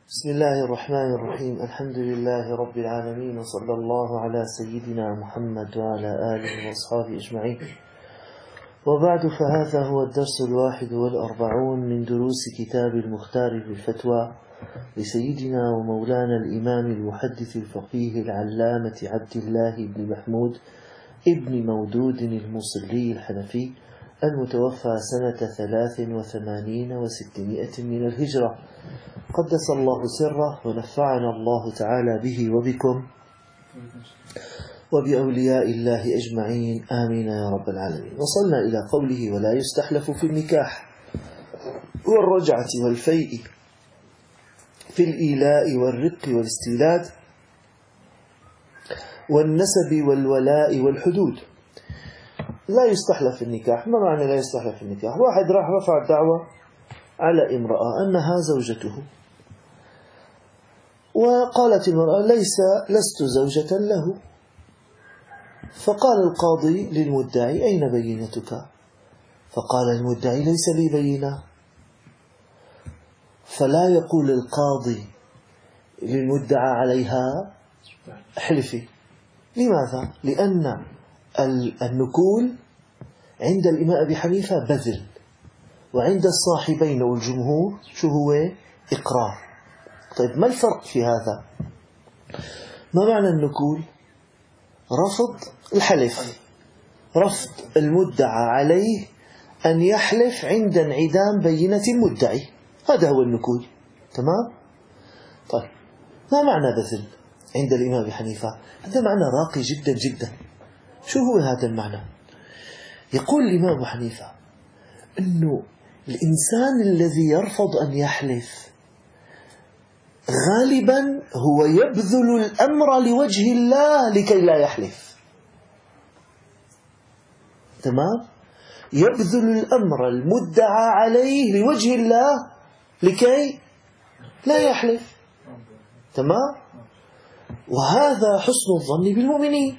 بسم الله الرحمن الرحيم. الحمد لله رب العالمين، وصلى الله على سيدنا محمد وعلى آله وأصحابه أجمعين. وبعد، فهذا هو الدرس 41 من دروس كتاب المختار بالفتوى لسيدنا ومولانا الإمام المحدث الفقيه العلامة عبد الله بن محمود ابن مودود المصلي الحنفي، المتوفى سنة 83 و600 من الهجرة، قدس الله سره ونفعنا الله تعالى به وبكم وبأولياء الله أجمعين، آمين يا رب العالمين. وصلنا إلى قوله: ولا يستحلف في النكاح والرجعة والفيء في الإيلاء والرق والاستيلاد والنسب والولاء والحدود. لا يستحلف في النكاح. ما معنى لا يستحلف في النكاح؟ واحد راح رفع دعوة على امرأة أنها زوجته، وقالت المرأة: لست زوجة له. فقال القاضي للمدعي: أين بينتك؟ فقال المدعي: ليس لي بينة. فلا يقول القاضي للمدعى عليها: احلفي. لماذا؟ لأن النكول عند الإمام أبي حنيفة بذل، وعند الصاحبين والجمهور شو هو؟ إقرار. طيب، ما الفرق في هذا؟ ما معنى النكول؟ رفض الحلف، رفض المدعى عليه أن يحلف عند انعدام بينة المدعي، هذا هو النكول. تمام؟ طيب، ما معنى بذل عند الإمام أبي حنيفة؟ هذا معنى راقي جدا جدا. شو هو هذا المعنى؟ يقول الإمام أبو حنيفة أنه الإنسان الذي يرفض أن يحلف غالبا هو يبذل الأمر لوجه الله لكي لا يحلف. تمام؟ يبذل الأمر المدعى عليه لوجه الله لكي لا يحلف. تمام؟ وهذا حسن الظن بالمؤمنين.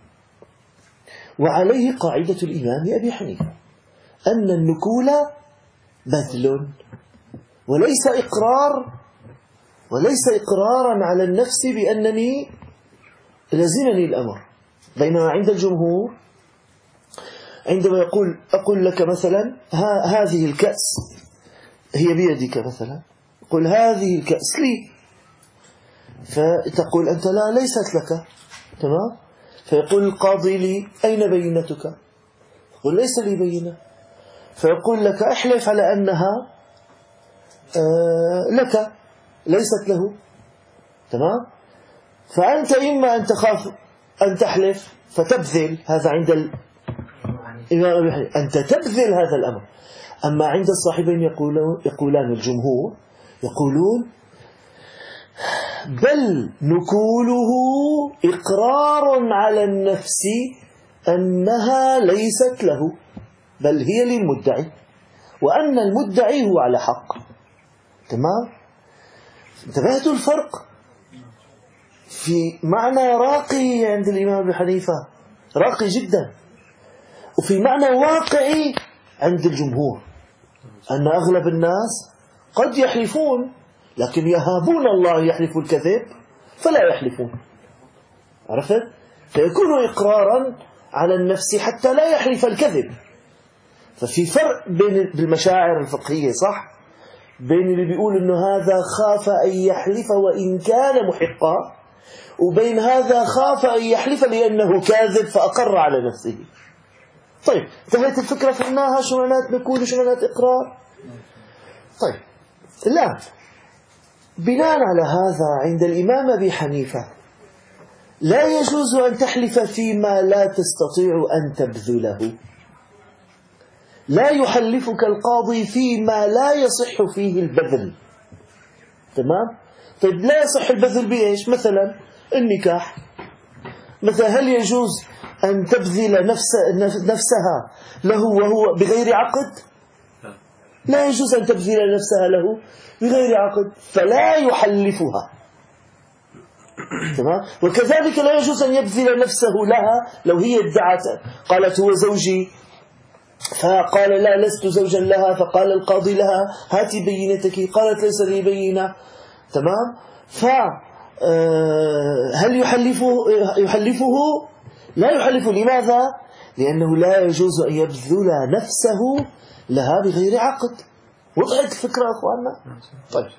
وعليه قاعدة الإمام أبي حنيفة أن النكول بذل وليس إقرارا على النفس بأنني لزمني الأمر. بينما عند الجمهور عندما أقول لك مثلا: هذه الكأس هي بيدك، مثلا قل هذه الكأس لي، فتقول أنت: لا، ليست لك. تمام؟ فيقول القاضي لي: أين بينتك؟ قل: ليس لي بينة. فيقول لك: احلف على أنها لك، ليست له. تمام؟ فأنت إما أن تخاف أن تحلف فتبذل، هذا عند الإمام أبي حنيفة، أنت تبذل هذا الأمر. أما عند الصاحبين يقولان الجمهور يقولون: بل نكوله إقرار على النفس أنها ليست له، بل هي للمدعي، وأن المدعي هو على حق. تمام؟ انتبهتوا الفرق؟ في معنى راقي عند الإمام أبي حنيفة، راقي جدا، وفي معنى واقعي عند الجمهور، أن أغلب الناس قد يحلفون لكن يهابون الله يحلفوا الكذب فلا يحلفون. عرفت؟ فيكون إقرارا على النفس حتى لا يحلف الكذب. ففي فرق بين المشاعر الفقهية، صح؟ بين اللي بيقول إنه هذا خاف أن يحلف وإن كان محقا، وبين هذا خاف أن يحلف لأنه كاذب فأقر على نفسه. طيب، انتهت الفكرة، فهمناها شو معنات نكون وشو معنات إقرار. طيب، الآن بناء على هذا عند الإمام أبي حنيفة لا يجوز أن تحلف فيما لا تستطيع أن تبذله. لا يحلفك القاضي فيما لا يصح فيه البذل. تمام؟ طيب، لا يصح البذل بإيش؟ مثلا النكاح، مثلا هل يجوز أن تبذل نفسها له وهو بغير عقد؟ لا يجوز أن تبذل نفسها له بغير عقد، فلا يحلفها. تمام؟ وكذلك لا يجوز أن يبذل نفسه لها لو هي ادعت، قالت هو زوجي، فقال لا لست زوجا لها، فقال القاضي لها هاتي بينتك، قالت ليس لي بينة، تمام. فهل يحلفه؟ لا يحلفه. لماذا؟ لأنه لا يجوز أن يبذل نفسه لها بغير عقد. وضحت الفكرة يا أخواننا؟ طيب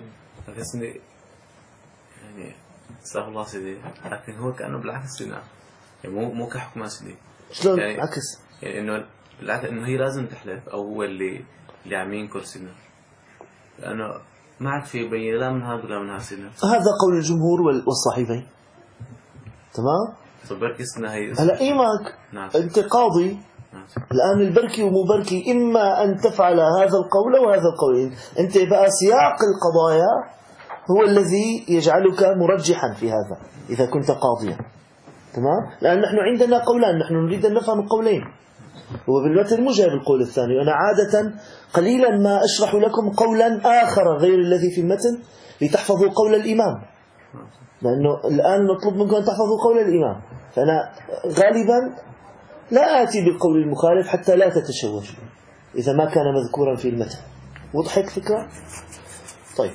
يعني استغفر الله سيدي، لكن هو كأنه بالعكس لنا، يعني مو كحكم سيدي. شلون يعني بالعكس؟ يعني إنه هي لازم تحلف، أو هو اللي عم ينكر سيدنا، لأنه ما عاد في يبين لا من هذا ولا من هذا سيدنا. هذا قول الجمهور والصاحبين. تمام. فبركي سيدنا هي هلا إيماك أنت قاضي الآن، البركي ومو بركي، إما أن تفعل هذا القول وهذا القول. أنت بقى سياق القضايا هو الذي يجعلك مرجحا في هذا إذا كنت قاضيا. تمام. لأن نحن عندنا قولان، نحن نريد أن نفهم القولين. هو بالمتن مو جايب القول الثاني، وأنا عادة قليلا ما أشرح لكم قولا آخر غير الذي في المتن لتحفظوا قول الإمام، لأنه الآن نطلب منكم أن تحفظوا قول الإمام، فأنا غالبا لا آتي بالقول المخالف حتى لا تتشوش إذا ما كان مذكورا في المتن. وضحت فكرة؟ طيب،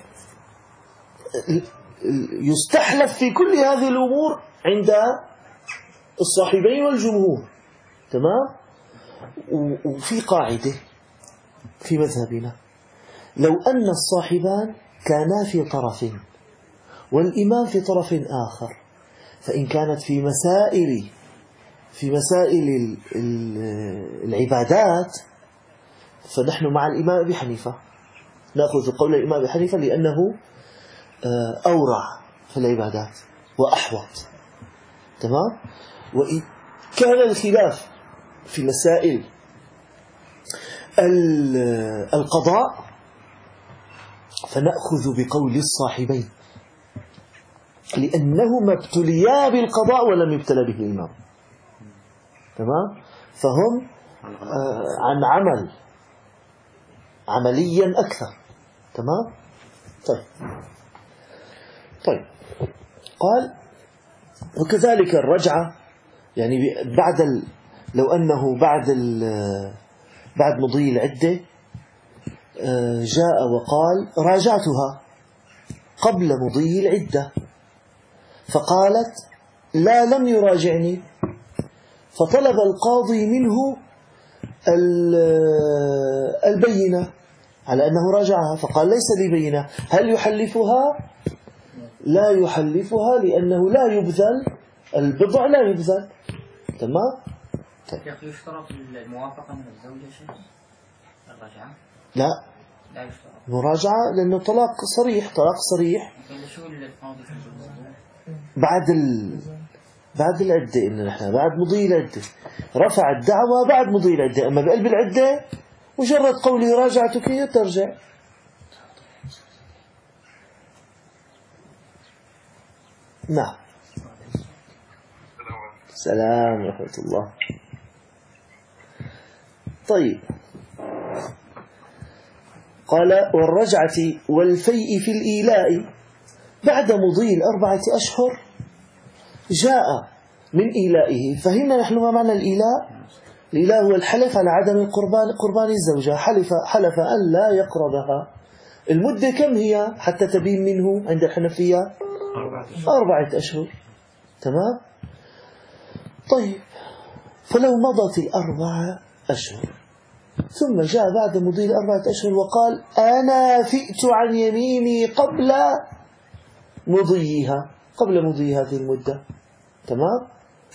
يستحلف في كل هذه الأمور عند الصاحبين والجمهور. تمام. وفي قاعدة في مذهبنا، لو أن الصاحبان كانا في طرف والإمام في طرف آخر، فإن كانت في مسائل العبادات فنحن مع الإمام أبي حنيفة، نأخذ قول الإمام أبي حنيفة لأنه أورع في العبادات وأحوط. تمام. وإن كان الخلاف في مسائل القضاء فنأخذ بقول الصاحبين، لأنهما ابتليا بالقضاء ولم يبتلى به الإمام. تمام. فهم عن عمليا أكثر. تمام. طيب قال وكذلك الرجعة، يعني لو أنه بعد مضي العدة جاء وقال راجعتها قبل مضي العدة، فقالت لا لم يراجعني، فطلب القاضي منه البينة على أنه راجعها، فقال ليس لي بينة. هل يحلفها؟ لا يحلفها، لأنه لا يبذل البضع، لا يبذل. تمام. طيب. يشترط الموافقة من الزوجة شيء الرجعة؟ لا يشترط مراجعة، لأنه طلاق صريح. بعد العدة، إن نحن بعد مضي العدة رفع الدعوة بعد مضي العدة، أما بقلب العدة مجرد قوله راجعتك ترجع. نعم. السلام ورحمة الله. طيب قال والرجعة والفيء في الإيلاء بعد مضي 4 أشهر جاء من إيلائه. فهمنا نحن ما معنى الإيلاء؟ الإيلاء هو الحلف على عدم قربان الزوجة، حلف أن لا يقربها. المدة كم هي حتى تبين منه عند الحنفية؟ 4 أشهر. تمام. طيب فلو مضت 4 أشهر ثم جاء بعد مضي 4 أشهر وقال أنا فئت عن يميني قبل مضي هذه المدة. تمام.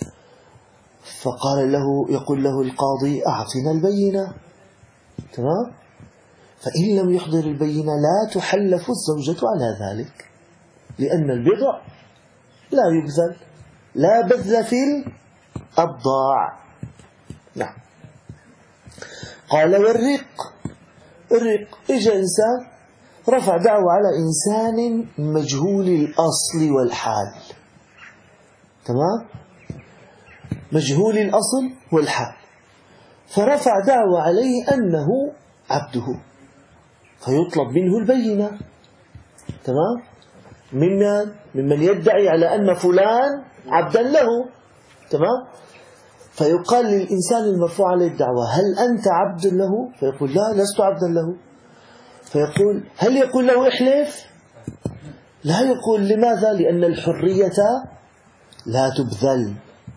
يقول له القاضي أعطنا البينة. تمام. فإن لم يحضر البينة لا تحلف الزوجة على ذلك، لأن البضع لا يبذل، لا بذل في الأبضاع. نعم. قال والرق إجا إنسان رفع دعوة على إنسان مجهول الأصل والحال. تمام. مجهول الأصل والحال، فرفع دعوة عليه أنه عبده، فيطلب منه البينة. تمام. ممن يدعي على أن فلان عبدا له. تمام. فيقال للإنسان المرفوع عليه الدعوة هل أنت عبد له؟ فيقول لا لست عبدا له. فيقول هل يقول له احلف؟ لا يقول لماذا؟ لأن الحرية لا تبذل.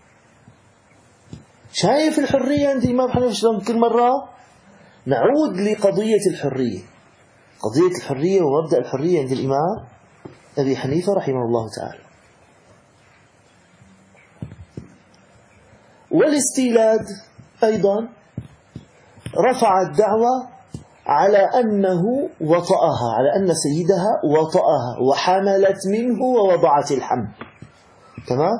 شايف الحرية عند الإمام حنيفة شلون كل مرة؟ نعود لقضية الحرية. قضية الحرية ومبدأ الحرية عند الإمام أبي حنيفة رحمه الله تعالى. والاستيلاد أيضا رفع الدعوة على أنه وطأها، على أن سيدها وطأها وحملت منه ووضعت الحمل. تمام؟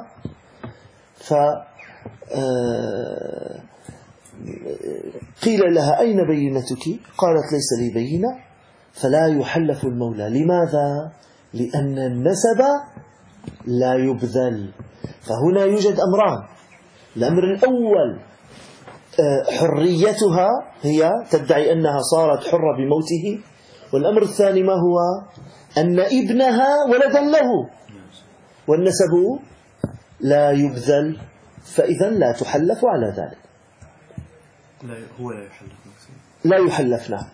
قيل لها أين بينتك؟ قالت ليس لي بينة، فلا يحلف المولى. لماذا؟ لأن النسب لا يبذل. فهنا يوجد أمران. الأمر الأول حريتها، هي تدعي أنها صارت حرة بموته. والأمر الثاني ما هو؟ أن ابنها ولدا له والنسب لا يبذل، فإذا لا تحلف على ذلك. هو لا يحلف نفسه. لا يحلف، نعم.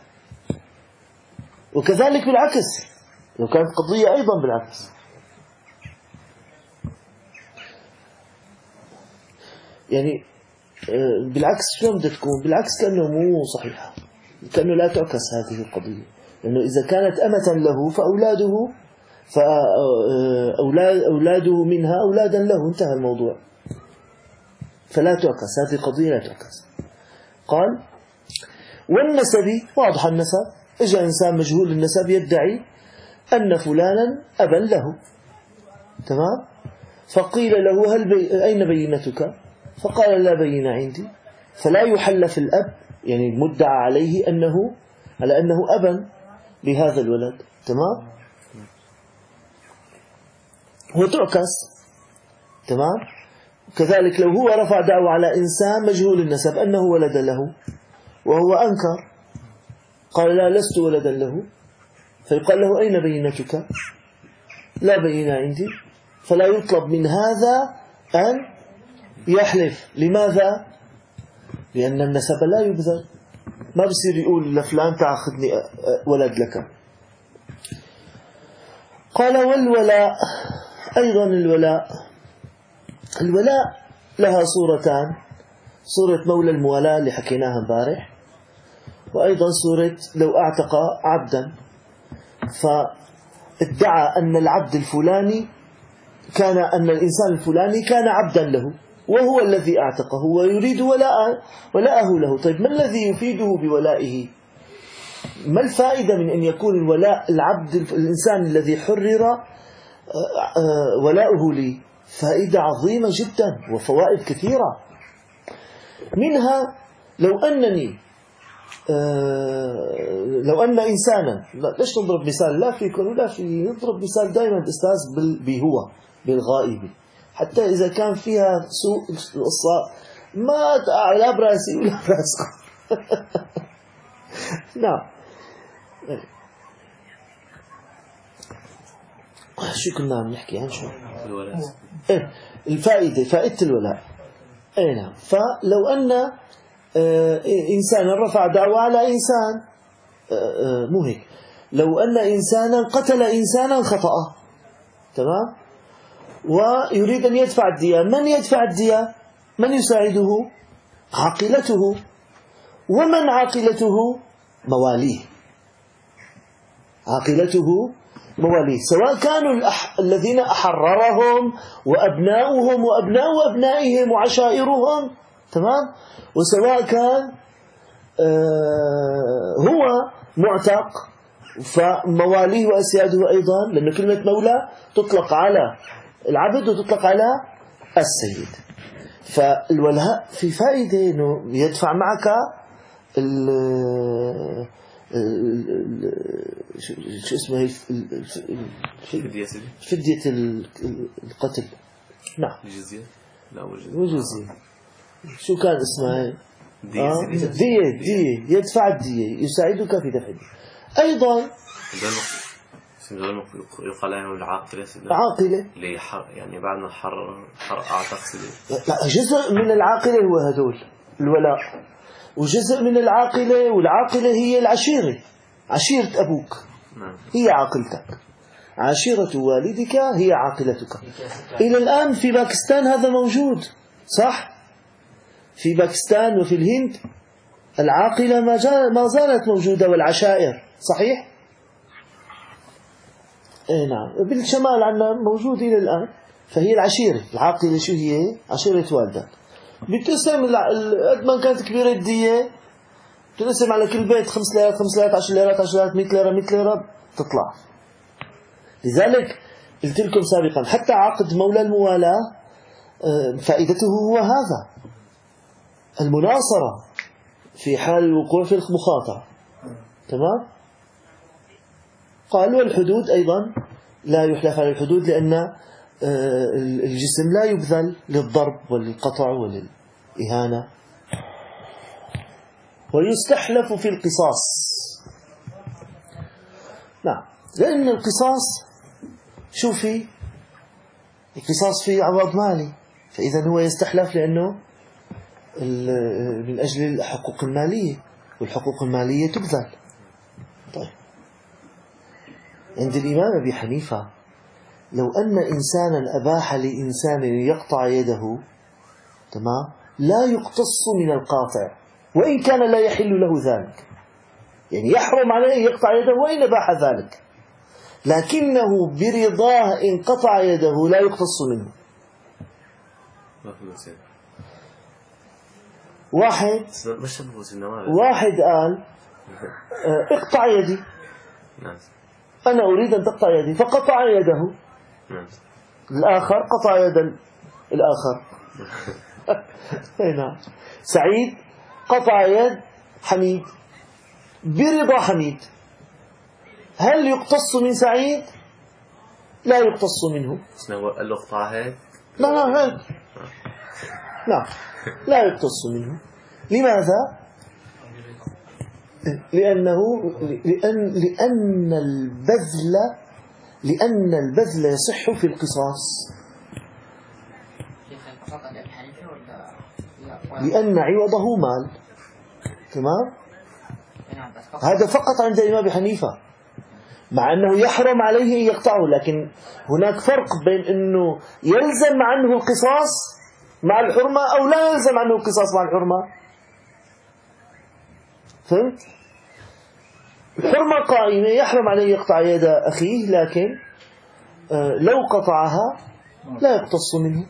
وكذلك بالعكس، لو كانت قضية أيضا بالعكس. يعني بالعكس شلون بدها تكون؟ بالعكس كأنه مو صحيحة، كأنه لا تعكس هذه القضية. لأنه إذا كانت أمة له فأولاده منها أولادا له، انتهى الموضوع. فلا تعكس هذه القضية، لا تعكس. قال والنسب واضح. النسب إجا إنسان مجهول النسب يدعي أن فلانا أبا له، تمام؟ فقيل له أين بينتك؟ فقال لا بينة عندي. فلا يحلف الأب، يعني المدعى عليه على أنه أبا لهذا الولد، تمام؟ وتعكس، تمام؟ كذلك لو هو رفع دعوة على إنسان مجهول النسب أنه ولد له وهو أنكر، قال لا لست ولدا له، فيقال له أين بينتك؟ لا بينة عندي. فلا يطلب من هذا أن يحلف. لماذا؟ لأن النسب لا يبذل. ما بصير يقول لفلان تأخذني ولد لك. قال والولاء أيضا. الولاء لها صورتان: صورة مولى المولاة اللي حكيناها امبارح، وأيضا صورة لو أعتق عبدا فادعى أن العبد الفلاني أن الإنسان الفلاني كان عبدا له وهو الذي أعتقه ويريد ولاءه له. طيب ما الذي يفيده بولائه؟ ما الفائدة من أن يكون الولاء العبد الإنسان الذي حرر ولاؤه لي؟ فائدة عظيمة جدا وفوائد كثيرة. منها لو أن إنسانا، ليش نضرب مثال لا فيكم ولا في، نضرب مثال دائما الأستاذ بهو بالغائب، حتى إذا كان فيها سوء ما لا براسي ولا براسكم. نعم. شو كنا عم نحكي عن شو؟ فائدة الولاء. نعم. فلو أن إنسانا رفع دعوة على إنسان، مو هيك، لو أن إنسانا قتل إنسانا خطأ، تمام، ويريد أن يدفع الدية، من يدفع الدية؟ من يساعده؟ عاقلته. ومن عاقلته؟ مواليه. عاقلته مواليه، سواء كانوا الذين أحررهم وأبناؤهم وأبناء أبنائهم وعشائرهم، تمام، وسواء كان هو معتق فمواليه وأسياده أيضا، لأن كلمة مولى تطلق على العبد وتطلق على السيد. فالولاء في فائدة إنه يدفع معك شو اسمه فدية القتل. نعم. الجزية. لا وجزية. شو كان اسمها؟ دية. يدفع الدية، يساعدك في دفع الدية. أيضا يقال عنه العاقلة. عاقلة. يعني بعد ما حر أعتق لا، جزء من العاقلة هو هذول الولاء، وجزء من العاقلة، والعاقلة هي العشيرة، عشيرة أبوك هي عاقلتك. عاشرة والدك هي عاقلتك. إلى الآن في باكستان هذا موجود، صح؟ في باكستان وفي الهند العاقلة ما زالت موجودة، والعشائر، صحيح؟ إيه نعم. بالشمال عندنا موجود إلى الآن. فهي العشيرة. العاقلة شو هي؟ عشيرة والدك. بتقسم قد ما كانت كبيرة الدية بتقسم على كل بيت 5 ليرات 5 ليرات 10 ليرات 10 ليرات 100 ليرة 100 ليرة تطلع. لذلك قلت لكم سابقا حتى عقد مولى الموالاة فائدته هو هذا، المناصرة في حال الوقوع في المخاطرة. تمام؟ قالوا الحدود أيضا لا يحلف على الحدود، لأن الجسم لا يبذل للضرب وللقطع وللإهانة. ويستحلف في القصاص. نعم، لأن القصاص شو فيه؟ القصاص فيه عوض مالي، فإذا هو يستحلف لأنه من أجل الحقوق المالية، والحقوق المالية تبذل. طيب، عند الإمام أبي حنيفة لو أن إنسانا أباح لإنسان يقطع يده، تمام، لا يقتص من القاطع وإن كان لا يحل له ذلك، يعني يحرم عليه يقطع يده وإن أباح ذلك، لكنه برضاه إن قطع يده لا يقتص منه. واحد قال اقطع يدي، أنا أريد أن تقطع يدي، فقطع يده. الآخر قطع يد الآخر. نعم. سعيد قطع يد حميد برضا حميد، هل يقتص من سعيد؟ لا يقتص منه. قال له اقطع هيك؟ لا هيك، لا يقتص منه. لماذا؟ لأن البذل يصح في القصاص، لأن عوضه مال. تمام؟ هذا فقط عند الإمام أبي حنيفة، مع أنه يحرم عليه أن يقطعه، لكن هناك فرق بين أنه يلزم عنه القصاص مع الحرمة أو لا يلزم عنه القصاص مع الحرمة. فهمت؟ الحرمة قائمة، يحرم عليه يقطع يد أخيه، لكن لو قطعها لا يقتص منه.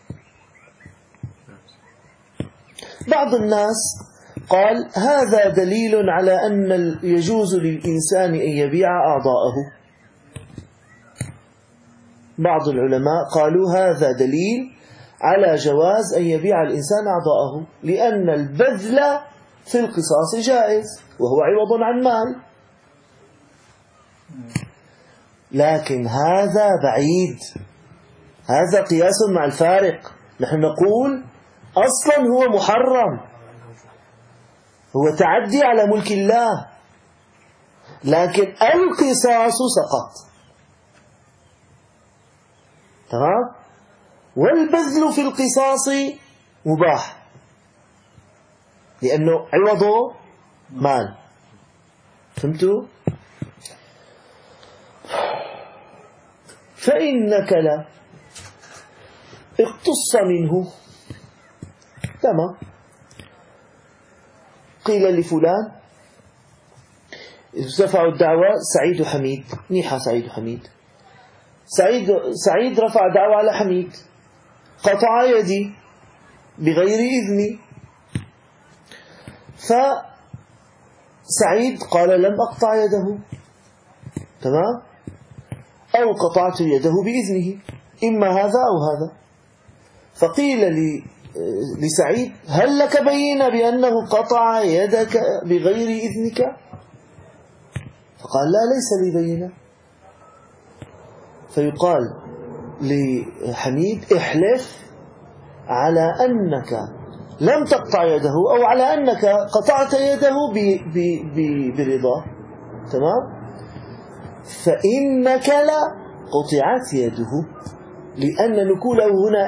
بعض الناس قال هذا دليل على أن يجوز للإنسان أن يبيع أعضاءه. بعض العلماء قالوا هذا دليل على جواز أن يبيع الإنسان أعضاءه، لأن البذل في القصاص جائز وهو عوض عن مال. لكن هذا بعيد، هذا قياس مع الفارق. نحن نقول أصلا هو محرم، هو تعدي على ملك الله، لكن القصاص سقط. تمام؟ والبذل في القصاص مباح لأنه عوضه مال. فهمتوا؟ فإنك لا اقتص منه. تمام. قيل لفلان رفعوا الدعوة سعيد وحميد، نيحة سعيد وحميد. سعيد رفع دعوة على حميد، قطع يدي بغير إذني، فسعيد قال لم أقطع يده، تمام، أو قطعت يده بإذنه، إما هذا أو هذا. فقيل لسعيد هل لك بينة بأنه قطع يدك بغير إذنك؟ فقال لا، ليس لي بينة. فيقال لحميد احلف على أنك لم تقطع يده أو على أنك قطعت يده برضاه. تمام؟ فإنك لا قطعت يده، لأن نقوله هنا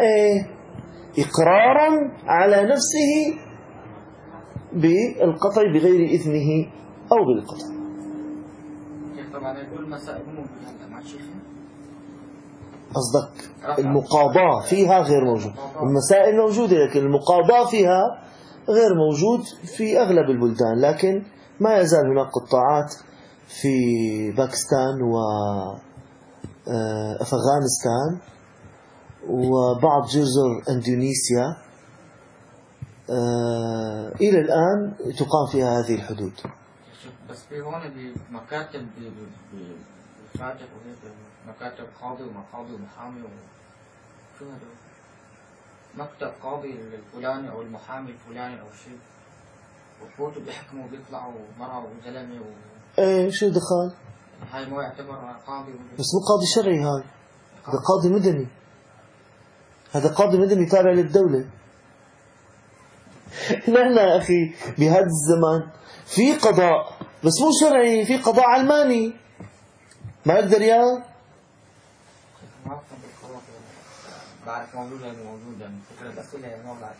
إقرار على نفسه بالقطع بغير إذنه أو بالقطع. طبعا كل المسائل موجودة مع الشيخ. قصدك المقاضاة فيها غير موجود، المسائل موجودة لكن المقاضاة فيها غير موجود في أغلب البلدان، لكن ما يزال هناك قطاعات في باكستان وأفغانستان وبعض جزر أندونيسيا إلى الآن تقام فيها هذه الحدود. بس في هون بمكاتب بفاتح مكاتب قاضي ومقاضي ومحامي شو هذا؟ مكتب قاضي الفلاني أو المحامي الفلاني أو شيء، وفوتوا بيحكموا بيطلعوا مرة وزلمة إيه شو دخل؟ هاي ما يعتبر قاضي بس مو قاضي شرعي، هذا قاضي مدني، هذا قاضي مدني تابع للدولة. نحن يا أخي بهذا الزمان في قضاء بس مو شرعي، في قضاء علماني ما يقدر إياه. بعرف موجودة فكرة الأسئلة ما بعرف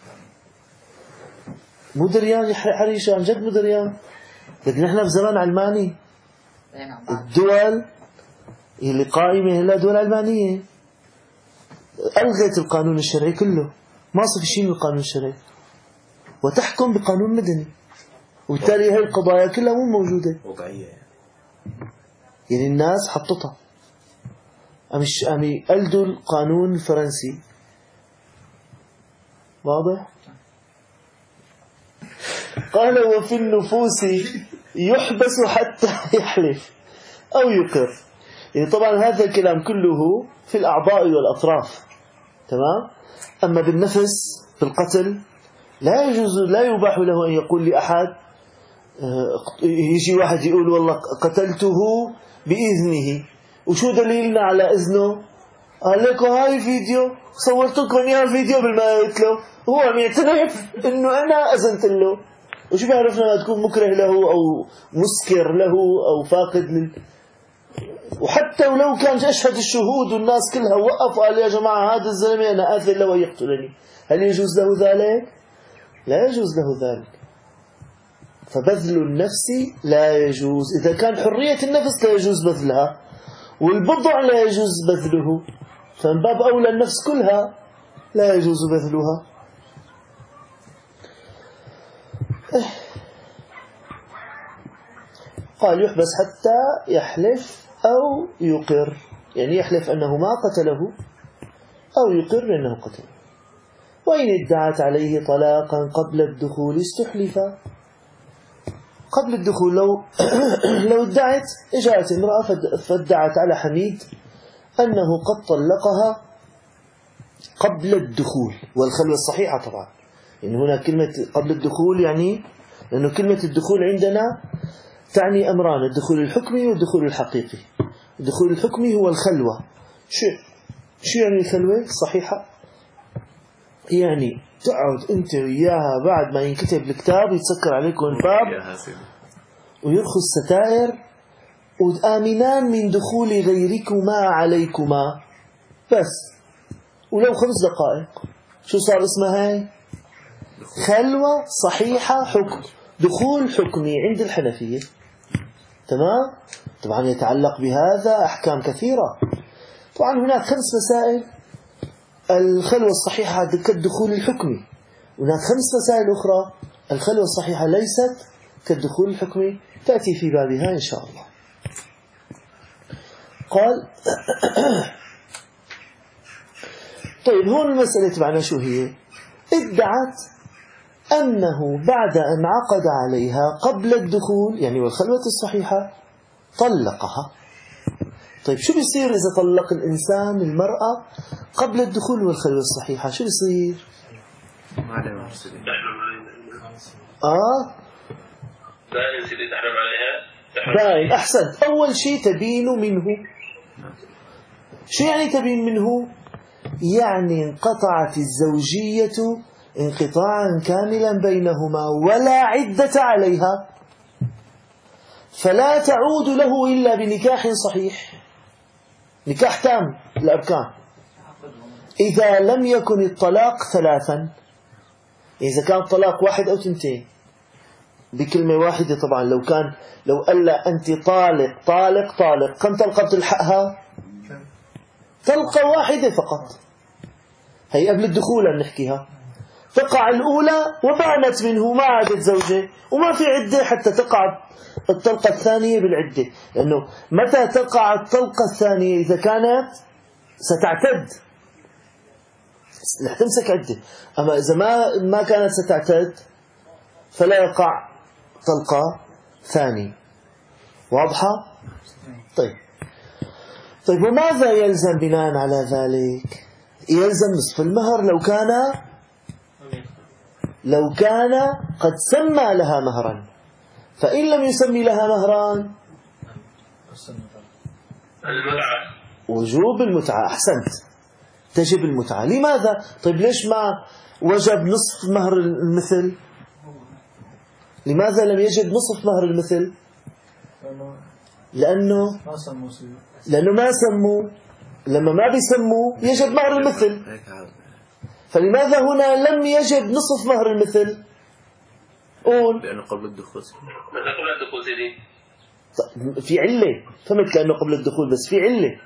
مو دريان حريش عن جد مو دريان، لكن نحن بزمان علماني. الدول اللي قائمة هلا دول علمانية ألغت القانون الشرعي كله، ما صار في شيء من القانون الشرعي وتحكم بقانون مدني، وبالتالي هاي القضايا كلها مو موجودة وضعية يعني الناس حطتها أمي ألدوا القانون الفرنسي واضح. قال وفي النفوس يحبس حتى يحلف أو يقر. يعني طبعا هذا الكلام كله في الأعضاء والأطراف تمام. أما بالنفس في القتل لا يجوز، لا يباح له أن يقول لأحد، يجي واحد يقول والله قتلته بإذنه، وشو دليلنا على إذنه؟ قال لكم هاي فيديو صورت لكم إياه فيديو بالما قلت له، هو عم يعترف إنه أنا أذنت له، وشو بيعرفنا ما تكون مكره له أو مسكر له أو فاقد وحتى ولو كان أشهد الشهود والناس كلها وقف وقال يا جماعة هذا الزلمة أنا آثر له ويقتلني، هل يجوز له ذلك؟ لا يجوز له ذلك. فبذل النفس لا يجوز، إذا كان حرية النفس لا يجوز بذلها، والبضع لا يجوز بذله، فمن باب أولى النفس كلها لا يجوز بذلها. قال يحبس حتى يحلف أو يقر، يعني يحلف أنه ما قتله أو يقر بأنه قتله. وإن ادعت عليه طلاقا قبل الدخول استحلف. قبل الدخول لو ادعت، جاءت امرأة فادعت على حميد أنه قد طلقها قبل الدخول، والخلوة الصحيحة طبعا، يعني هنا كلمة قبل الدخول يعني لأنه كلمة الدخول عندنا تعني أمران، الدخول الحكمي والدخول الحقيقي. الدخول الحكمي هو الخلوة. شو يعني الخلوة الصحيحة؟ يعني تقعد أنت وياها بعد ما ينكتب الكتاب يتسكر عليكم الباب ويرخوا الستائر وآمنان من دخول غيركما عليكما بس، ولو 5 دقائق شو صار اسمها هاي؟ خلوة صحيحة حكم، دخول حكمي عند الحنفية. تمام؟ طبعا يتعلق بهذا أحكام كثيرة. طبعا هناك 5 مسائل، الخلوة الصحيحة كالدخول الحكمي، هناك 5 مسائل أخرى الخلوة الصحيحة ليست كالدخول الحكمي، تأتي في بابها إن شاء الله. قال طيب هون المسألة تبعنا شو هي؟ ادعت أنه بعد أن عقد عليها قبل الدخول يعني والخلوة الصحيحة طلقها. طيب شو بيصير إذا طلق الإنسان المرأة قبل الدخول والخلوة الصحيحة؟ شو بيصير؟ باين. أحسن. أول شيء تبين منه. شو يعني تبين منه؟ يعني انقطعت الزوجية انقطاعا كاملا بينهما ولا عدة عليها، فلا تعود له إلا بنكاح صحيح، نكاح تام الأركان. إذا لم يكن الطلاق 3، إذا كان طلاق 1 أو 2 بكلمة واحدة طبعا. لو قال لها أنت طالق طالق طالق، كم طلقة بتلحقها؟ طلقة واحدة فقط. هي قبل الدخول نحكيها. تقع الأولى وبانت منه، ما عادت زوجة وما في عدة حتى تقع الطلقة الثانية بالعدة، لأنه متى تقع الطلقة الثانية؟ إذا كانت ستعتد رح تمسك عدة. أما إذا ما كانت ستعتد فلا يقع طلقة ثانية. واضحة؟ طيب وماذا يلزم بناء على ذلك؟ يلزم نصف المهر لو كان قد سمى لها مهرا. فإن لم يسمي لها مهرا وجوب المتعة. أحسنت، تجب المتعة. لماذا؟ طيب ليش ما وجب نصف مهر المثل؟ لماذا لم يجب نصف مهر المثل؟ لأنه ما سموا. لما ما بيسموا يجب مهر المثل. فلماذا هنا لم يجب نصف مهر المثل؟ قول. لأنه قبل الدخول. في علة. فهمت كأنه قبل الدخول، بس في علة.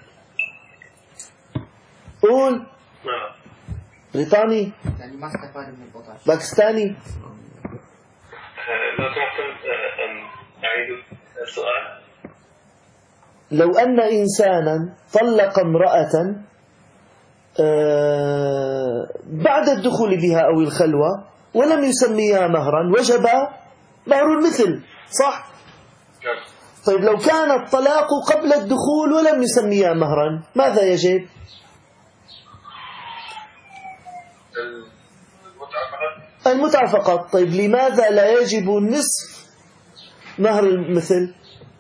قول. بريطاني، يعني ما استفاد من البطاش. باكستاني. لو سمحتم أعيد السؤال. لو أن إنسانا طلق امرأة بعد الدخول بها أو الخلوة ولم يسميها مهرا، وجب مهر المثل، صح؟ طيب لو كان الطلاق قبل الدخول ولم يسميها مهرا، ماذا يجب؟ المتعة فقط. طيب لماذا لا يجب نصف مهر المثل؟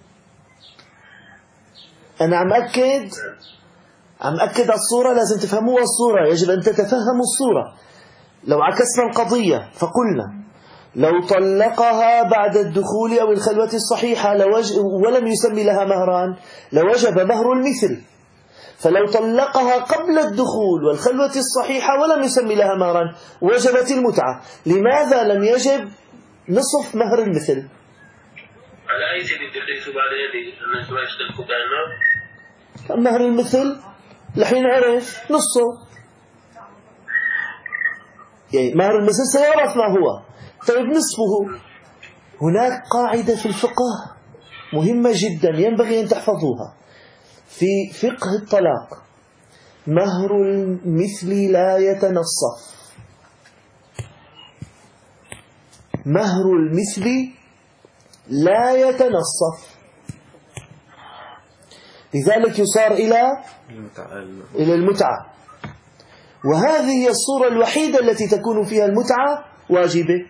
أنا عم أكد على الصورة، لازم تفهموها الصورة، يجب أن تتفهموا الصورة. لو عكسنا القضية فقلنا لو طلقها بعد الدخول أو الخلوة الصحيحة ولم يسمي لها مهران لوجب مهر المثل. فلو طلقها قبل الدخول والخلوة الصحيحة ولم يسمي لها مهرا وجبت المتعة. لماذا لم يجب نصف مهر المثل؟ على أي سبيل تقيسوا بعد يدي الناس ما يشتركوا كأنه مهر المثل لحين عرف نصه، يعني مهر المثل سيعرف ما هو. طيب نصفه. هناك قاعدة في الفقه مهمة جدا ينبغي أن تحفظوها في فقه الطلاق: مهر المثل لا يتنصف. مهر المثل لا يتنصف، لذلك يصار إلى المتعة. وهذه هي الصورة الوحيدة التي تكون فيها المتعة واجبة،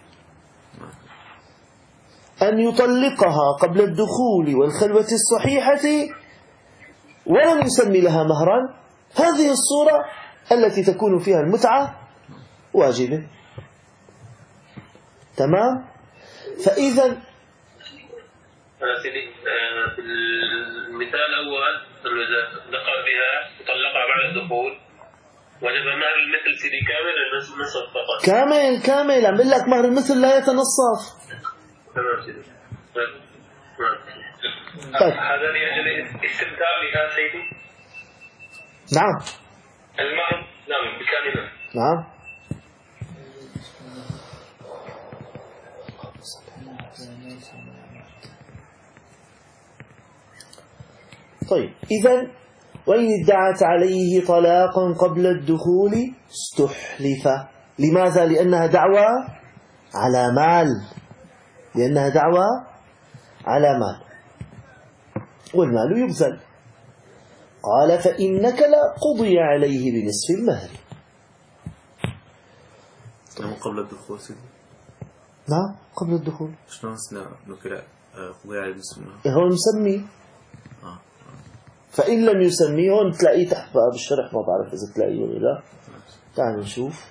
أن يطلقها قبل الدخول والخلوة الصحيحة ولم يسمي لها مهرا. هذه الصورة التي تكون فيها المتعة واجبة. تمام؟ فإذا في المثال الأول دخل بها وطلقها بعد الدخول وجب مهر المثل سيدي كامل النصف فقط. كامل عم بقول لك مهر المثل لا يتنصف. تمام سيدي. طيب. هذا لأجل استمتاع بها سيدي. نعم. المهر نعم بكامله. نعم. طيب إذن وإن ادعت عليه طلاقا قبل الدخول استحلف. لماذا؟ لأنها دعوى على مال. والمال يبذل. قال فإنك لا قضي عليه بنصف المهر. قبل الدخول سيدي. نعم قبل الدخول. شلون نكرة قضي عليه بنصف المهر؟ هون مسمي. فإن لم يسمي هون تلاقيه تحت باب الشرح، ما بعرف إذا تلاقيه ولا لا. تعال نشوف.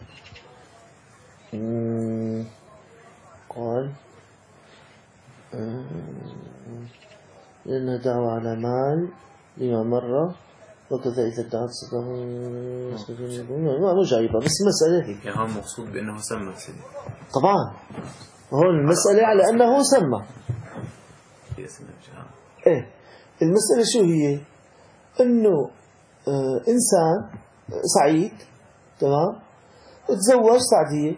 قال لأنها دعوة على مال لما مرة، وكذا إذا ادعت مو جايبة، بس مسألة هيك. يعني هون مقصود بأنه سمى سيدي. طبعا هون المسألة على أنه سمى. إيه المسألة شو هي؟ إنه إنسان سعيد تمام تزوج سعدية،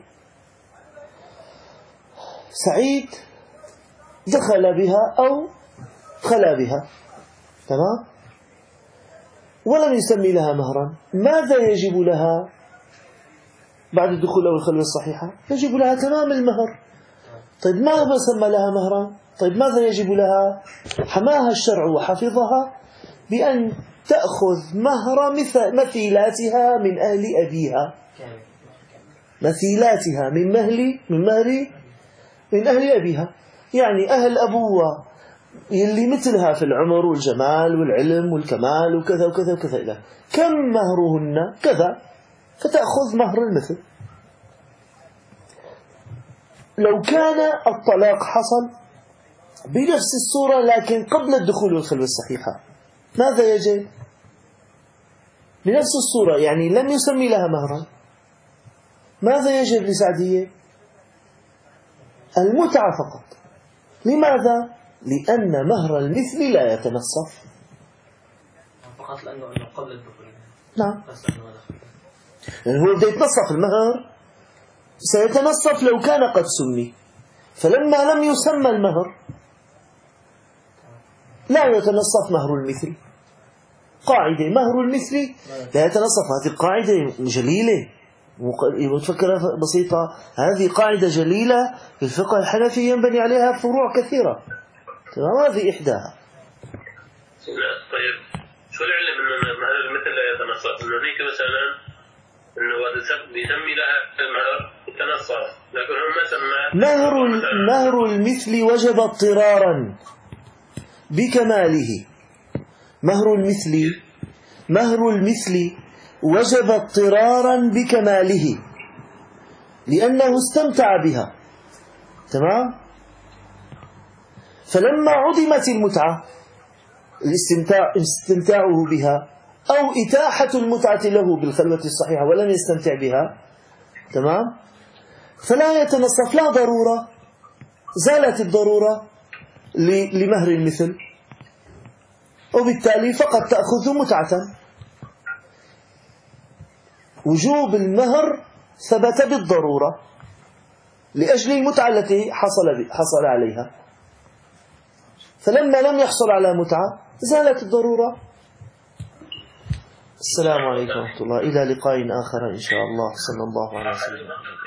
سعيد دخل بها أو خلا بها تمام، ولم يسمي لها مهرا. ماذا يجب لها بعد الدخول أو الخلوة الصحيحة؟ يجب لها تمام المهر. طيب ما سمى لها مهرا، طيب ماذا يجب لها؟ حماها الشرع وحفظها بأن تأخذ مهر مثيلاتها من أهل أبيها، مثيلاتها من أهل أبيها، يعني أهل أبوها اللي مثلها في العمر والجمال والعلم والكمال وكذا وكذا وكذا إلى كم مهرهن كذا، فتأخذ مهر المثل. لو كان الطلاق حصل بنفس الصورة لكن قبل الدخول والخلوة الصحيحة، ماذا يجب؟ بنفس الصورة يعني لم يسمي لها مهرا، ماذا يجب لسعدية؟ المتعة فقط. لماذا؟ لأن مهر المثل لا يتنصف فقط لأنه قبل الدخول. نعم، يعني هو بده يتنصف المهر، سيتنصف لو كان قد سمي، فلما لم يسمى المهر لا يتنصف مهر المثل. قاعدة مهر المثل لا يتنصف، هذه قاعدة جليلة متفكرة بسيطة، هذه قاعدة جليلة في الفقه الحنفي ينبني عليها فروع كثيرة تمام، هذه إحداها. طيب شو العلم إنه مهر المثل لا يتنصف؟ إنه هيك مثلا إنه بيسمي لها المهر يتنصف، لكن هم ما سمى مهر المثل وجب اضطرارا بكماله. مهر المثل وجب اضطرارا بكماله لأنه استمتع بها تمام. فلما عدمت المتعة، استمتاعه بها أو إتاحة المتعة له بالخلوة الصحيحة ولم يستمتع بها تمام، فلا يتنصف، لا ضرورة، زالت الضرورة لمهر المثل، وبالتالي فقط تأخذ متعة. وجوب المهر ثبت بالضرورة لأجل المتعة التي حصل عليها، فلما لم يحصل على متعة زالت الضرورة. السلام عليكم ورحمة الله، إلى لقاء آخر إن شاء الله، صلى الله عليه وسلم.